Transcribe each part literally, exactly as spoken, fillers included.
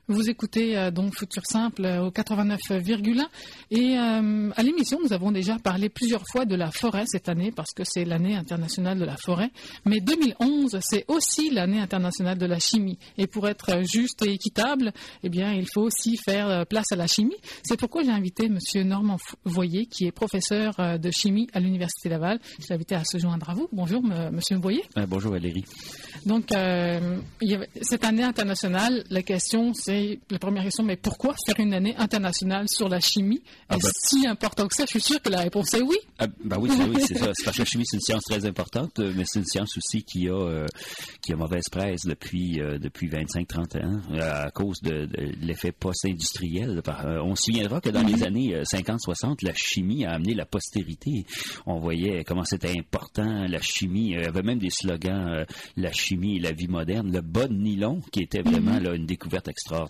Vous écoutez euh, donc Futur Simple euh, au quatre-vingt-neuf virgule un et euh, à l'émission nous avons déjà parlé plusieurs fois de la forêt cette année parce que c'est l'année internationale de la forêt, mais deux mille onze c'est aussi l'année internationale de la chimie et pour être juste et équitable, eh bien il faut aussi faire place à la chimie. C'est pourquoi j'ai invité monsieur Normand Voyer qui est professeur de chimie à l'Université Laval. Je l'ai invité à se joindre à vous. Bonjour m- monsieur Voyer. Euh, bonjour Valérie. Donc euh, il y a, cette année internationale, la question c'est la première question, mais pourquoi faire une année internationale sur la chimie? Ah Est-ce ben, si important que ça? Je suis sûr que la réponse est oui. Ah, ben oui, c'est, oui, c'est ça. C'est parce que la chimie, c'est une science très importante, mais c'est une science aussi qui a, euh, qui a mauvaise presse depuis, euh, depuis vingt-cinq à trente ans à cause de, de l'effet post-industriel. On se souviendra que dans les années cinquante soixante, la chimie a amené la postérité. On voyait comment c'était important, la chimie. Il y avait même des slogans, euh, la chimie et la vie moderne. Le bas de nylon, qui était vraiment là, une découverte extraordinaire.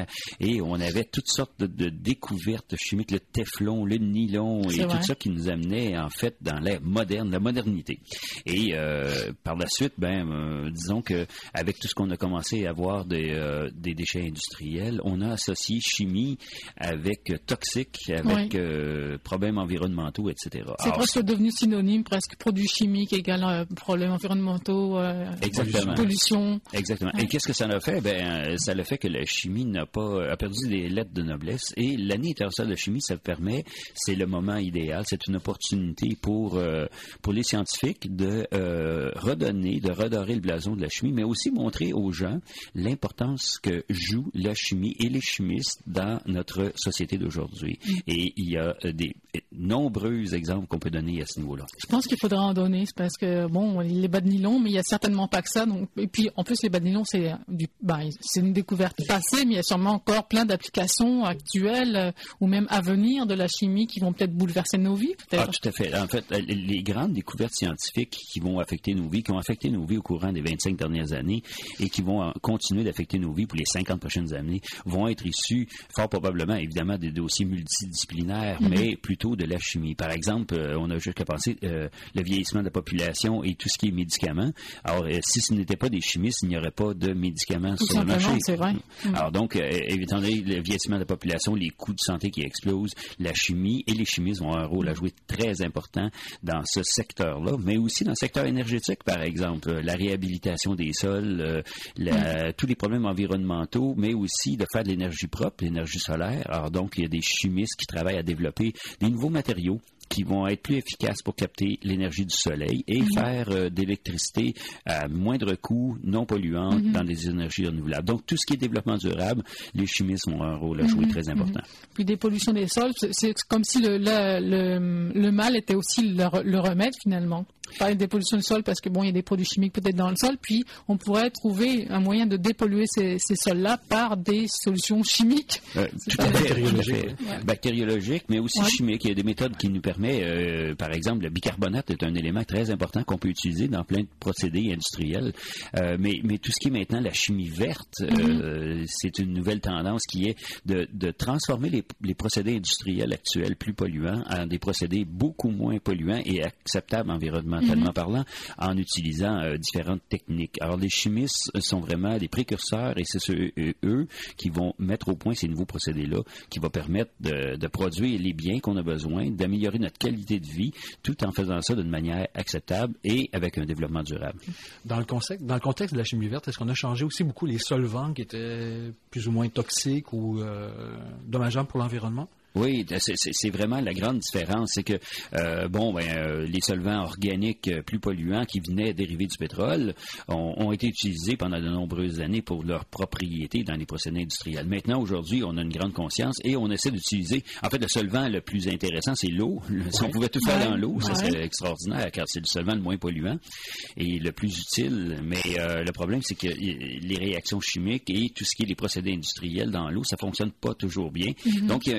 Et on avait toutes sortes de, de découvertes chimiques, le téflon, le nylon et c'est tout vrai. ça qui nous amenait en fait dans l'ère moderne, la modernité. Et euh, par la suite, ben, euh, disons que avec tout ce qu'on a commencé à voir des, euh, des déchets industriels, on a associé chimie avec euh, toxique, avec Oui. euh, problèmes environnementaux, et cetera. C'est Alors, presque devenu synonyme, presque produits chimiques égale euh, problèmes environnementaux, euh, Exactement. pollution. Exactement. Ouais. Et qu'est-ce que ça a fait? Ben, ça a fait que la chimie n'a pas a perdu des lettres de noblesse. Et l'année internationale de la chimie, ça permet, c'est le moment idéal, c'est une opportunité pour euh, pour les scientifiques de euh, redonner, de redorer le blason de la chimie, mais aussi montrer aux gens l'importance que joue la chimie et les chimistes dans notre société d'aujourd'hui. Mm. Et il y a des nombreux exemples qu'on peut donner à ce niveau-là. Je pense qu'il faudra en donner, c'est parce que bon, les bas de nylon, mais il y a certainement pas que ça. Donc, et puis en plus les bas de nylon, c'est du, ben, c'est une découverte passée, mais il y a sûrement encore plein d'applications actuelles euh, ou même à venir de la chimie qui vont peut-être bouleverser nos vies. Peut-être. Ah, tout à fait. En fait, les grandes découvertes scientifiques qui vont affecter nos vies, qui ont affecté nos vies au courant des vingt-cinq dernières années et qui vont continuer d'affecter nos vies pour les cinquante prochaines années, vont être issues fort probablement, évidemment, des dossiers multidisciplinaires, mm-hmm. mais plutôt de la chimie. Par exemple, on a jusqu'à penser euh, le vieillissement de la population et tout ce qui est médicaments. Alors, euh, si ce n'était pas des chimistes, il n'y aurait pas de médicaments tout sur le marché. C'est vrai. Mm. Alors donc, euh, étant donné le vieillissement de la population, les coûts de santé qui explosent, la chimie et les chimistes vont avoir un rôle à jouer très important dans ce secteur-là, mais aussi dans le secteur énergétique, par exemple, la réhabilitation des sols, euh, la, mm. tous les problèmes environnementaux, mais aussi de faire de l'énergie propre, l'énergie solaire. Alors donc, il y a des chimistes qui travaillent à développer des nouveaux matériaux qui vont être plus efficaces pour capter l'énergie du soleil et mm-hmm. faire euh, d'électricité à moindre coût, non polluante, mm-hmm. dans des énergies renouvelables. Donc, tout ce qui est développement durable, les chimistes ont un rôle à jouer mm-hmm. très important. Mm-hmm. Puis des pollutions des sols, c'est, c'est comme si le, le, le, le mal était aussi le, le remède, finalement. Parler des pollutions du sol parce que bon, il y a des produits chimiques peut-être dans le sol, puis on pourrait trouver un moyen de dépolluer ces, ces sols-là par des solutions chimiques. Euh, tout à fait, bactériologiques, ouais. bactériologiques, mais aussi ouais. chimiques. Il y a des méthodes qui nous permettent, euh, par exemple, le bicarbonate est un élément très important qu'on peut utiliser dans plein de procédés industriels. Euh, mais, mais tout ce qui est maintenant la chimie verte, mm-hmm. euh, c'est une nouvelle tendance qui est de, de transformer les, les procédés industriels actuels plus polluants en des procédés beaucoup moins polluants et acceptables environnementalement. Mm-hmm. parlant, en utilisant euh, différentes techniques. Alors, les chimistes sont vraiment des précurseurs et c'est ceux, eux, eux qui vont mettre au point ces nouveaux procédés-là qui vont permettre de, de produire les biens qu'on a besoin, d'améliorer notre qualité de vie, tout en faisant ça d'une manière acceptable et avec un développement durable. Dans le contexte, dans le contexte de la chimie verte, est-ce qu'on a changé aussi beaucoup les solvants qui étaient plus ou moins toxiques ou euh, dommageables pour l'environnement? Oui, c'est, c'est, c'est vraiment la grande différence. C'est que, euh, bon, ben, euh, les solvants organiques euh, plus polluants qui venaient dériver du pétrole ont, ont été utilisés pendant de nombreuses années pour leurs propriétés dans les procédés industriels. Maintenant, aujourd'hui, on a une grande conscience et on essaie d'utiliser... En fait, le solvant le plus intéressant, c'est l'eau. Le, ouais. Si on pouvait tout faire ouais. dans l'eau, ça serait ouais. extraordinaire, car c'est le solvant le moins polluant et le plus utile. Mais euh, le problème, c'est que les réactions chimiques et tout ce qui est les procédés industriels dans l'eau, ça fonctionne pas toujours bien. Mm-hmm. Donc, il y a une grande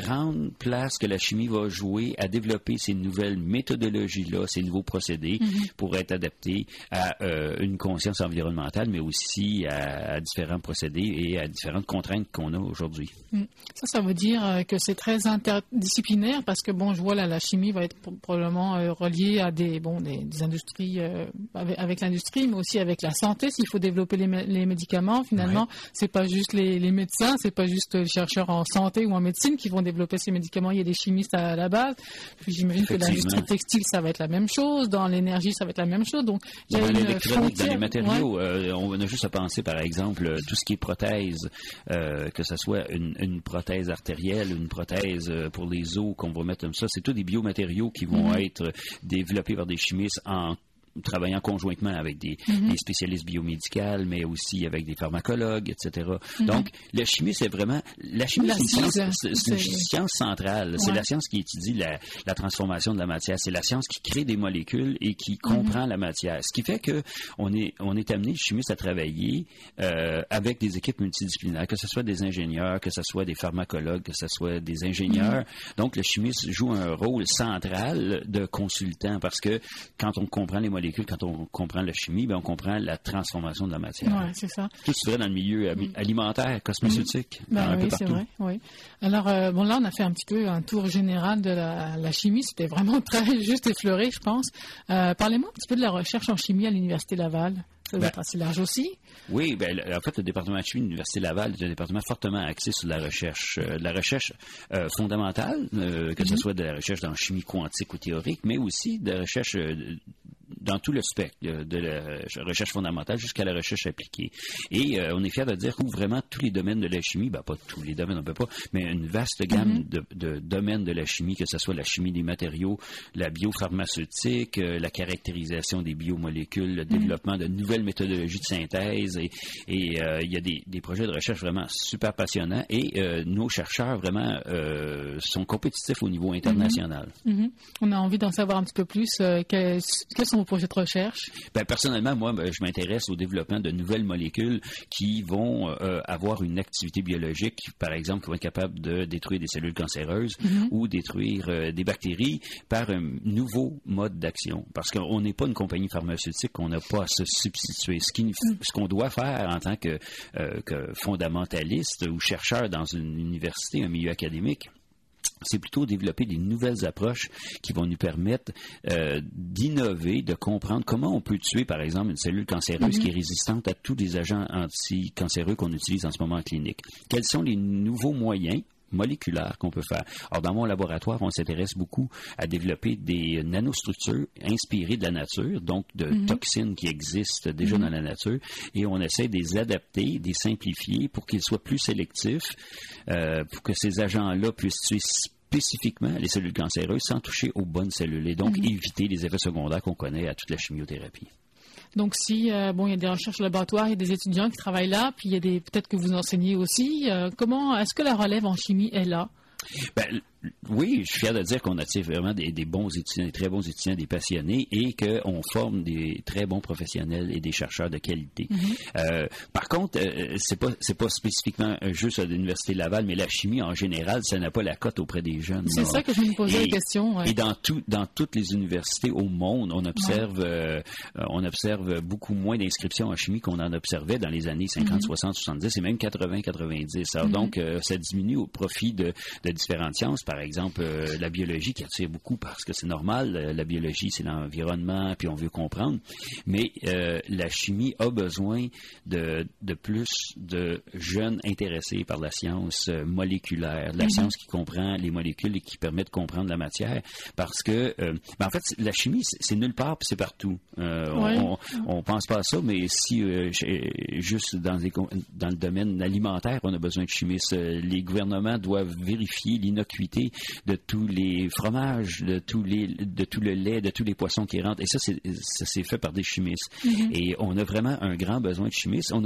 grande place que la chimie va jouer à développer ces nouvelles méthodologies-là, ces nouveaux procédés mm-hmm. pour être adaptés à euh, une conscience environnementale, mais aussi à, à différents procédés et à différentes contraintes qu'on a aujourd'hui. Mm. Ça, ça veut dire que c'est très interdisciplinaire parce que, bon, je vois là, la chimie va être probablement euh, reliée à des, bon, des, des industries, euh, avec, avec l'industrie, mais aussi avec la santé. S'il faut développer les, les médicaments, finalement, ouais. c'est pas juste les, les médecins, c'est pas juste les chercheurs en santé ou en médecine qui vont développer ces médicaments. Il y a des chimistes à la base. Puis j'imagine que l'industrie textile, ça va être la même chose. Dans l'énergie, ça va être la même chose. Donc, il y a dans une l'électronique, dans les matériaux, ouais. euh, on a juste à penser, par exemple, tout ce qui est prothèse, euh, que ce soit une, une prothèse artérielle, une prothèse pour les os qu'on va mettre comme ça, c'est tous des biomatériaux qui vont mm-hmm. être développés par des chimistes en travaillant conjointement avec des, mm-hmm. des spécialistes biomédicaux, mais aussi avec des pharmacologues, et cetera. Mm-hmm. Donc, la chimie, c'est vraiment... La chimie, la c'est, une science, science, c'est, c'est une c'est... science centrale. Ouais. C'est la science qui étudie la, la transformation de la matière. C'est la science qui crée des molécules et qui comprend mm-hmm. la matière. Ce qui fait qu'on est, on est amené, les chimistes, à travailler euh, avec des équipes multidisciplinaires, que ce soit des ingénieurs, que ce soit des pharmacologues, que ce soit des ingénieurs. Mm-hmm. Donc, le chimiste joue un rôle central de consultant parce que quand on comprend les molécules, quand on comprend la chimie, bien, on comprend la transformation de la matière. Oui, c'est ça. Tout se fait dans le milieu mm. alimentaire, cosmétique, mm. ben, un oui, peu partout. C'est vrai, oui. Alors, euh, bon, là, on a fait un petit peu un tour général de la, la chimie. C'était vraiment très juste effleuré, je pense. Euh, parlez-moi un petit peu de la recherche en chimie à l'Université Laval. Ça doit ben, être assez large aussi. Oui, ben, en fait, le département de chimie de l'Université Laval est un département fortement axé sur la recherche, euh, la recherche euh, fondamentale, euh, que mm-hmm. ce soit de la recherche en chimie quantique ou théorique, mais aussi de la recherche euh, dans tout le spectre de la recherche fondamentale jusqu'à la recherche appliquée. Et euh, on est fiers de dire qu'ouvre vraiment tous les domaines de la chimie, ben pas tous les domaines, on ne peut pas, mais une vaste gamme mm-hmm. de, de domaines de la chimie, que ce soit la chimie des matériaux, la biopharmaceutique, euh, la caractérisation des biomolécules, le mm-hmm. développement de nouvelles méthodologies de synthèse. Et, et euh, il y a des, des projets de recherche vraiment super passionnants. Et euh, nos chercheurs vraiment euh, sont compétitifs au niveau international. Mm-hmm. Mm-hmm. On a envie d'en savoir un petit peu plus. Euh, quels, quels sont vos projets de recherche? Ben, personnellement, moi, ben, je m'intéresse au développement de nouvelles molécules qui vont euh, avoir une activité biologique, par exemple, qui vont être capables de détruire des cellules cancéreuses mm-hmm. ou détruire euh, des bactéries par un nouveau mode d'action. Parce qu'on n'est pas une compagnie pharmaceutique, on n'a pas à se substituer. Ce, qui, mm-hmm. ce qu'on doit faire en tant que, euh, que fondamentaliste ou chercheur dans une université, un milieu académique, c'est plutôt développer des nouvelles approches qui vont nous permettre euh, d'innover, de comprendre comment on peut tuer, par exemple, une cellule cancéreuse mm-hmm. qui est résistante à tous les agents anticancéreux qu'on utilise en ce moment en clinique. Quels sont les nouveaux moyens moléculaires qu'on peut faire. Alors, dans mon laboratoire, on s'intéresse beaucoup à développer des nanostructures inspirées de la nature, donc de mm-hmm. toxines qui existent déjà mm-hmm. dans la nature, et on essaie de les adapter, de les simplifier pour qu'ils soient plus sélectifs, euh, pour que ces agents-là puissent tuer spécifiquement les cellules cancéreuses sans toucher aux bonnes cellules, et donc mm-hmm. éviter les effets secondaires qu'on connaît à toute la chimiothérapie. Donc, si euh, bon, il y a des recherches au laboratoire, il y a des étudiants qui travaillent là, puis il y a des peut-être que vous enseignez aussi. Euh, comment est-ce que la relève en chimie est là? Ben, oui, je suis fier de dire qu'on attire vraiment des, des bons étudiants, des très bons étudiants, des passionnés, et qu'on forme des très bons professionnels et des chercheurs de qualité. Mm-hmm. Euh, par contre, euh, c'est pas c'est pas spécifiquement juste à l'Université Laval, mais la chimie en général, ça n'a pas la cote auprès des jeunes. C'est là. Ça que je me posais la question. Ouais. Et dans tout dans toutes les universités au monde, on observe ouais. euh, on observe beaucoup moins d'inscriptions en chimie qu'on en observait dans les années cinquante, mm-hmm. soixante, soixante-dix et même quatre-vingts, quatre-vingt-dix. Alors mm-hmm. donc, euh, ça diminue au profit de, de différentes sciences. Par exemple, euh, la biologie qui attire beaucoup parce que c'est normal. Euh, la biologie, c'est l'environnement, puis on veut comprendre. Mais euh, la chimie a besoin de, de plus de jeunes intéressés par la science euh, moléculaire, la mm-hmm. science qui comprend les molécules et qui permet de comprendre la matière. Parce que, euh, ben en fait, la chimie, c'est, c'est nulle part, puis c'est partout. Euh, ouais. On, on pense pas à ça, mais si euh, juste dans, les, dans le domaine alimentaire, on a besoin de chimistes. Les gouvernements doivent vérifier l'innocuité de tous les fromages, de tous les, de tout le lait, de tous les poissons qui rentrent. Et ça, c'est, ça, c'est fait par des chimistes. Mm-hmm. Et on a vraiment un grand besoin de chimistes. On a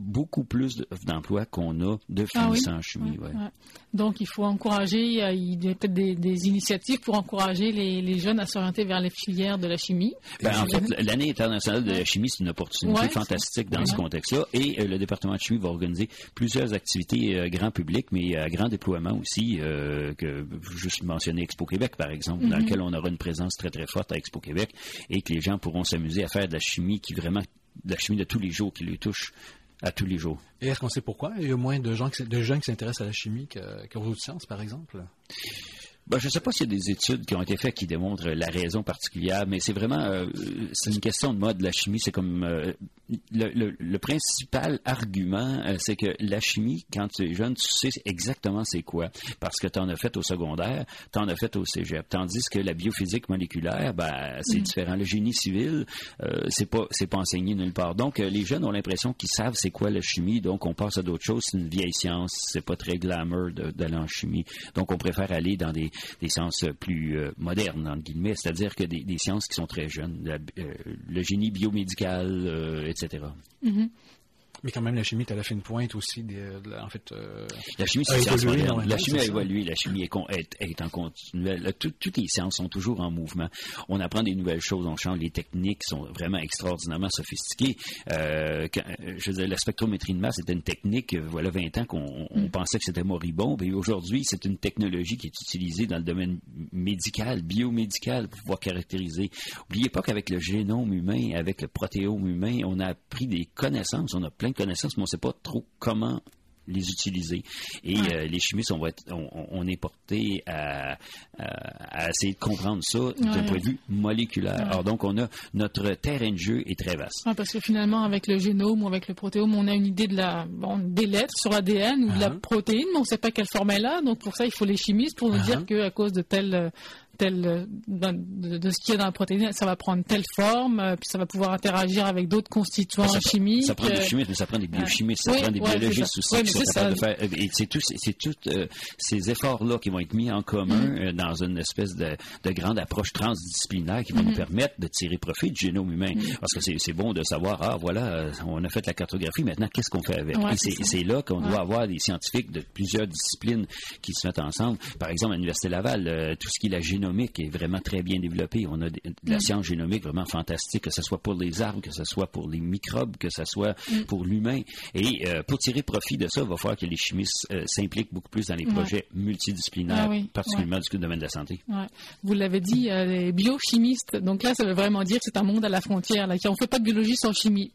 beaucoup plus d'emplois qu'on a de finissants ah oui? en chimie. Ouais, ouais. Ouais. Donc, il faut encourager, euh, il y a peut-être des, des initiatives pour encourager les, les jeunes à s'orienter vers les filières de la chimie. Ben, en fait, l'année internationale de la chimie, c'est une opportunité ouais, fantastique dans ouais. ce contexte-là. Et euh, le département de chimie va organiser plusieurs activités euh, grand public, mais à grand déploiement aussi, euh, que juste mentionner Expo Québec, par exemple, mm-hmm. dans lequel on aura une présence très, très forte à Expo Québec et que les gens pourront s'amuser à faire de la chimie qui vraiment, de la chimie de tous les jours, qui les touche à tous les jours. Et est-ce qu'on sait pourquoi il y a moins de gens qui, de jeunes qui s'intéressent à la chimie qu'aux autres sciences, par exemple? Ben, je ne sais pas s'il y a des études qui ont été faites qui démontrent la raison particulière, mais c'est vraiment euh, c'est une question de mode. La chimie, c'est comme euh, le, le, le principal argument, euh, c'est que la chimie, quand tu es jeune, tu sais exactement c'est quoi, parce que tu en as fait au secondaire, tu en as fait au cégep. Tandis que la biophysique moléculaire, ben, c'est mmh. différent. Le génie civil, euh, c'est pas c'est pas enseigné nulle part. Donc, euh, les jeunes ont l'impression qu'ils savent c'est quoi la chimie, donc on passe à d'autres choses. C'est une vieille science, c'est pas très glamour de, d'aller en chimie. Donc, on préfère aller dans des des sciences plus euh, modernes, entre guillemets, c'est-à-dire que des, des sciences qui sont très jeunes, la, euh, le génie biomédical, euh, et cetera. Mm-hmm. Mais quand même, la chimie est à la fine pointe aussi. De, de, en fait, euh, la chimie, c'est science moderne. La chimie a évolué. La chimie est, est, est en continuel. Tout, toutes les sciences sont toujours en mouvement. On apprend des nouvelles choses. On change. Les techniques sont vraiment extraordinairement sophistiquées. Euh, quand, je veux dire, la spectrométrie de masse était une technique, voilà vingt ans, qu'on on mm. pensait que c'était moribond. Et aujourd'hui, c'est une technologie qui est utilisée dans le domaine médical, biomédical, pour pouvoir caractériser. N'oubliez pas qu'avec le génome humain, avec le protéome humain, on a appris des connaissances. On a plein de connaissances, mais on ne sait pas trop comment les utiliser. Et ah. euh, les chimistes, on, va être, on, on est porté à, à, à essayer de comprendre ça ouais, d'un ouais. point de vue moléculaire. Ouais. Alors donc, on a notre terrain de jeu est très vaste. Ah, parce que finalement, avec le génome ou avec le protéome, on a une idée de la, bon, des lettres sur l'A D N ou ah. de la protéine, mais on ne sait pas quelle forme elle a. Donc pour ça, il faut les chimistes pour nous ah. dire qu'à cause de telle... Tel, de, de ce qu'il y a dans la protéine, ça va prendre telle forme, euh, puis ça va pouvoir interagir avec d'autres constituants ça, chimiques. Ça prend des chimistes, mais ça prend des biochimistes, ça oui, prend des ouais, biologistes aussi ouais, qui sont capables ça. de faire. Et c'est tous c'est tout, euh, ces efforts-là qui vont être mis en commun mm. euh, dans une espèce de, de grande approche transdisciplinaire qui va mm. nous permettre de tirer profit du génome humain. Mm. Parce que c'est, c'est bon de savoir, ah voilà, on a fait la cartographie, maintenant qu'est-ce qu'on fait avec? Ouais, et c'est, c'est, c'est là qu'on ouais. doit avoir des scientifiques de plusieurs disciplines qui se mettent ensemble. Par exemple, à l'Université Laval, euh, tout ce qui est la génomique est vraiment très bien développé. On a de, de la mm. science génomique vraiment fantastique, que ce soit pour les arbres, que ce soit pour les microbes, que ce soit mm. pour l'humain. Et euh, pour tirer profit de ça, il va falloir que les chimistes euh, s'impliquent beaucoup plus dans les projets ouais. multidisciplinaires, ah oui. particulièrement ouais. du domaine de la santé. Ouais. Vous l'avez dit, euh, les biochimistes. Donc là, ça veut vraiment dire que c'est un monde à la frontière. Là, on ne fait pas de biologie sans chimie.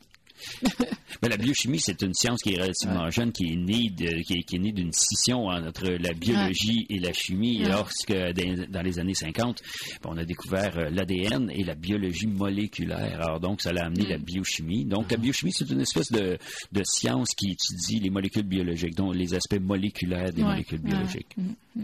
Mais la biochimie, c'est une science qui est relativement ouais. jeune, qui est née de, qui est, qui est née d'une scission entre la biologie ouais. et la chimie. Ouais. Lorsque, dans les années cinquante, on a découvert l'A D N et la biologie moléculaire. Alors donc, ça l'a amené mm. la biochimie. Donc, mm. la biochimie, c'est une espèce de, de science qui étudie les molécules biologiques, donc les aspects moléculaires des ouais. molécules biologiques. Ouais. Mm.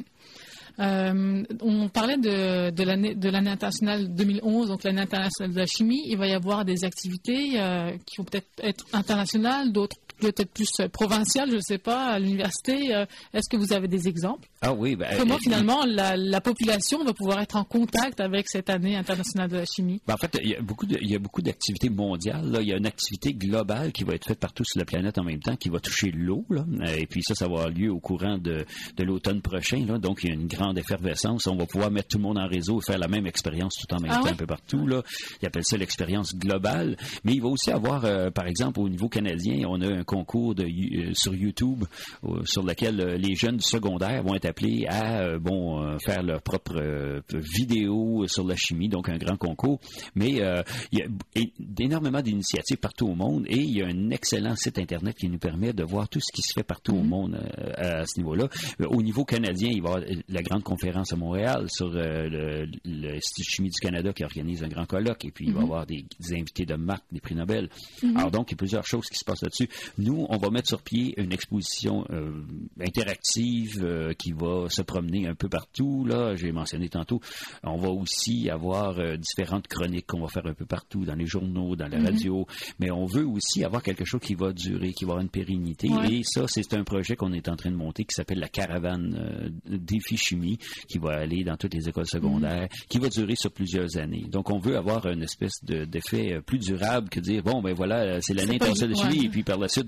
Euh, on parlait de, de, l'année, de l'année internationale deux mille onze, donc l'année internationale de la chimie. Il va y avoir des activités euh, qui vont peut-être être internationales, d'autres peut-être plus provinciales, je ne sais pas, à l'université. Euh, est-ce que vous avez des exemples? Ah oui. Ben, Comment euh, finalement la, la population va pouvoir être en contact avec cette année internationale de la chimie? Ben, en fait, il y a beaucoup, de, il y a beaucoup d'activités mondiales. Là. Il y a une activité globale qui va être faite partout sur la planète en même temps, qui va toucher l'eau. Là. Et puis ça, ça va avoir lieu au courant de, de l'automne prochain. Là. Donc, il y a une grande effervescence. On va pouvoir mettre tout le monde en réseau et faire la même expérience tout en même ah temps oui? un peu partout. Là. Ils appellent ça l'expérience globale. Mais il va aussi avoir, euh, par exemple, au niveau canadien, on a un concours de, euh, sur YouTube euh, sur lequel euh, les jeunes du secondaire vont être appelés à euh, bon, euh, faire leur propre euh, vidéo sur la chimie, donc un grand concours. Mais euh, il y a énormément d'initiatives partout au monde et il y a un excellent site Internet qui nous permet de voir tout ce qui se fait partout mm-hmm. au monde euh, à ce niveau-là. Euh, au niveau canadien, il va y avoir la grande conférence à Montréal sur euh, le, l'Institut de chimie du Canada qui organise un grand colloque et puis mm-hmm. il va y avoir des, des invités de marque, des prix Nobel. Mm-hmm. Alors donc, il y a plusieurs choses qui se passent là-dessus. Nous, on va mettre sur pied une exposition euh, interactive euh, qui va se promener un peu partout. Là, j'ai mentionné tantôt. On va aussi avoir euh, différentes chroniques qu'on va faire un peu partout, dans les journaux, dans la mm-hmm. radio. Mais on veut aussi avoir quelque chose qui va durer, qui va avoir une pérennité. Ouais. Et ça, c'est un projet qu'on est en train de monter qui s'appelle la Caravane euh, Défi Chimie, qui va aller dans toutes les écoles secondaires, mm-hmm. qui va durer sur plusieurs années. Donc, on veut avoir une espèce de, d'effet plus durable que dire, bon, ben voilà, c'est l'année internationale de chimie, et puis par la suite,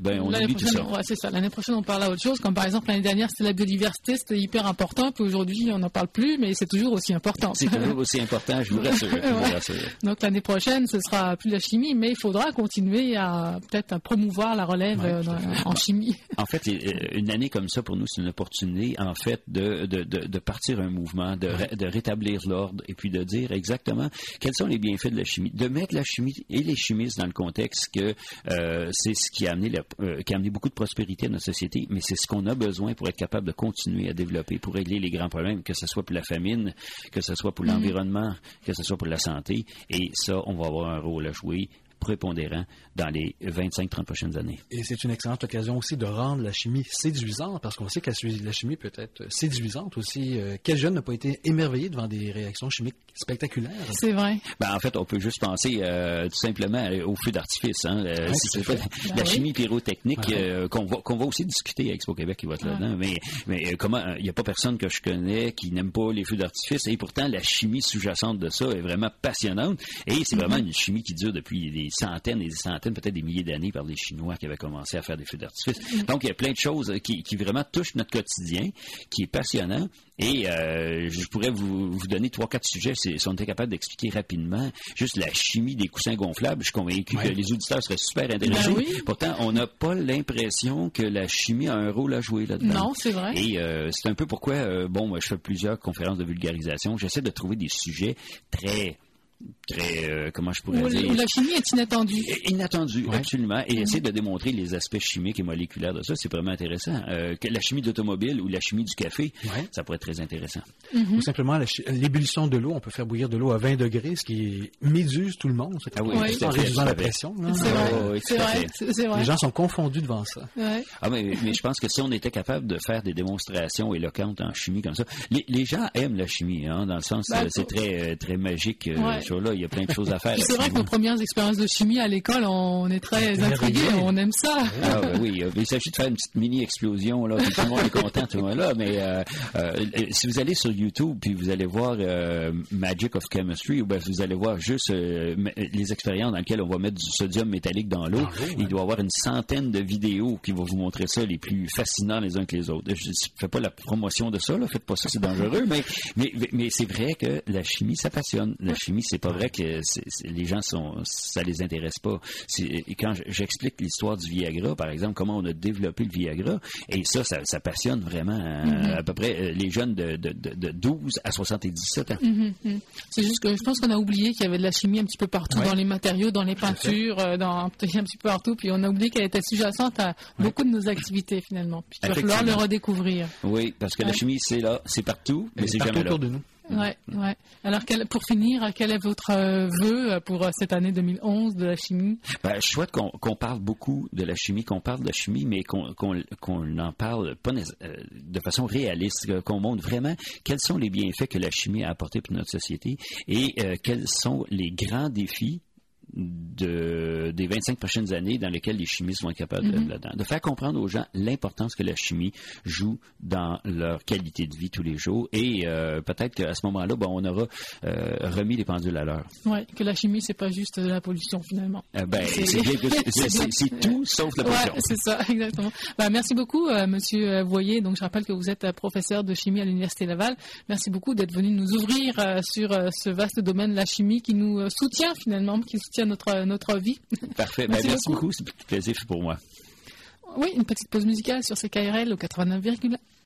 ben on oublie tout ça. Ouais, c'est ça. L'année prochaine, on parle à autre chose. Comme par exemple, l'année dernière, c'était la biodiversité, c'était hyper important. Puis aujourd'hui, on n'en parle plus, mais c'est toujours aussi important. C'est toujours aussi important, je vous rassure. Je vous ouais. rassure. Donc l'année prochaine, ce sera plus la chimie, mais il faudra continuer à peut-être à promouvoir la relève ouais, dans, en chimie. En fait, une année comme ça, pour nous, c'est une opportunité, en fait, de, de, de, de partir un mouvement, de, ré, de rétablir l'ordre et puis de dire exactement quels sont les bienfaits de la chimie, de mettre la chimie et les chimistes dans le contexte que euh, c'est ce qui a amené la, euh, qui a amené beaucoup de prospérité à notre société, mais c'est ce qu'on a besoin pour être capable de continuer à développer, pour régler les grands problèmes, que ce soit pour la famine, que ce soit pour mmh. l'environnement, que ce soit pour la santé. Et ça, on va avoir un rôle à jouer prépondérant dans les vingt-cinq à trente prochaines années. Et c'est une excellente occasion aussi de rendre la chimie séduisante, parce qu'on sait que la chimie peut être séduisante aussi. Quel jeune n'a pas été émerveillé devant des réactions chimiques spectaculaires? C'est vrai. Ben, en fait, on peut juste penser euh, tout simplement au feu d'artifice. Hein. Euh, ouais, si c'est pas la, ben la oui. chimie pyrotechnique ouais. euh, qu'on, va, qu'on va aussi discuter à Expo Québec qui va être ouais. là-dedans. Mais, mais euh, comment il n'y a pas personne que je connais qui n'aime pas les feux d'artifice, et pourtant la chimie sous-jacente de ça est vraiment passionnante. Et c'est mm-hmm. vraiment une chimie qui dure depuis des centaines et des centaines, peut-être des milliers d'années, par les Chinois qui avaient commencé à faire des feux d'artifice. Mm-hmm. Donc il y a plein de choses qui, qui vraiment touchent notre quotidien, qui est passionnant. Et euh, je pourrais vous, vous donner trois, quatre sujets si, si on était capable d'expliquer rapidement juste la chimie des coussins gonflables. Je suis convaincu ouais. que les auditeurs seraient super intéressés. Ben oui. Pourtant, on n'a pas l'impression que la chimie a un rôle à jouer là-dedans. Non, c'est vrai. Et euh, c'est un peu pourquoi, euh, bon, moi, je fais plusieurs conférences de vulgarisation. J'essaie de trouver des sujets très... très, euh, comment je pourrais où, dire... Où la chimie est inattendue. Inattendue, ouais. absolument. Et mm-hmm. essayer de démontrer les aspects chimiques et moléculaires de ça, c'est vraiment intéressant. Euh, que la chimie d'automobile ou la chimie du café, ouais. ça pourrait être très intéressant. Mm-hmm. Ou simplement la chi- l'ébullition de l'eau. On peut faire bouillir de l'eau à vingt degrés, ce qui méduse tout le monde. Ah oui, oui. En réduisant la pression. Là. C'est, vrai. Oh, oui, c'est, vrai. C'est, c'est vrai. Les gens sont confondus devant ça. Ouais. Ah, mais, mais je pense que si on était capable de faire des démonstrations éloquentes en chimie comme ça, les, les gens aiment la chimie, hein, dans le sens, ben, c'est très, très magique. Euh, ouais. Sur là, il y a plein de choses à faire. C'est vrai que nos premières expériences de chimie à l'école, on est très intrigués, on aime ça. Ah, ben oui, il s'agit de faire une petite mini-explosion, là, puis tout le monde est content, tout le monde là, mais euh, euh, si vous allez sur YouTube, puis vous allez voir euh, Magic of Chemistry, ou ben vous allez voir juste euh, les expériences dans lesquelles on va mettre du sodium métallique dans l'eau, ah, oui, il ouais. doit y avoir une centaine de vidéos qui vont vous montrer ça, les plus fascinants les uns que les autres. Je ne fais pas la promotion de ça, là, faites pas ça, c'est dangereux, mais, mais, mais c'est vrai que la chimie, ça passionne. La chimie, c'est pas vrai que c'est, c'est, les gens sont, ça les intéresse pas. C'est, quand j'explique l'histoire du Viagra, par exemple, comment on a développé le Viagra, et ça, ça, ça passionne vraiment mm-hmm. à peu près les jeunes de, de, de, de douze à soixante-dix-sept ans. Mm-hmm. C'est juste que je pense qu'on a oublié qu'il y avait de la chimie un petit peu partout, ouais. dans les matériaux, dans les peintures, dans, un petit peu partout, puis on a oublié qu'elle était sous-jacente à ouais. beaucoup de nos activités, finalement. Puis il va falloir le redécouvrir. Oui, parce que ouais. la chimie, c'est là, c'est partout, mais c'est jamais là. Autour de nous. Ouais, ouais. Alors, quel, pour finir, quel est votre euh, vœu pour euh, cette année deux mille onze de la chimie? Ben, je souhaite qu'on, qu'on parle beaucoup de la chimie, qu'on parle de la chimie, mais qu'on, qu'on, qu'on en parle pas euh, de façon réaliste, qu'on montre vraiment quels sont les bienfaits que la chimie a apportés pour notre société et euh, quels sont les grands défis de, des vingt-cinq prochaines années dans lesquelles les chimistes vont être capables mm-hmm. de, là-dedans. De faire comprendre aux gens l'importance que la chimie joue dans leur qualité de vie tous les jours et euh, peut-être qu'à ce moment-là, bon, on aura euh, remis les pendules à l'heure. Oui, que la chimie, c'est pas juste de la pollution finalement. Euh, ben, c'est, c'est, bien, c'est, c'est, c'est tout sauf la pollution. Ouais, c'est ça, exactement. Ben, merci beaucoup, euh, Monsieur Voyer. Donc, je rappelle que vous êtes professeur de chimie à l'Université Laval. Merci beaucoup d'être venu nous ouvrir euh, sur euh, ce vaste domaine de la chimie qui nous euh, soutient finalement, qui soutient notre, notre vie. Parfait. Merci, ben, merci beaucoup. beaucoup. C'est un plaisir pour moi. Oui, une petite pause musicale sur C K R L au quatre-vingt-neuf virgule un.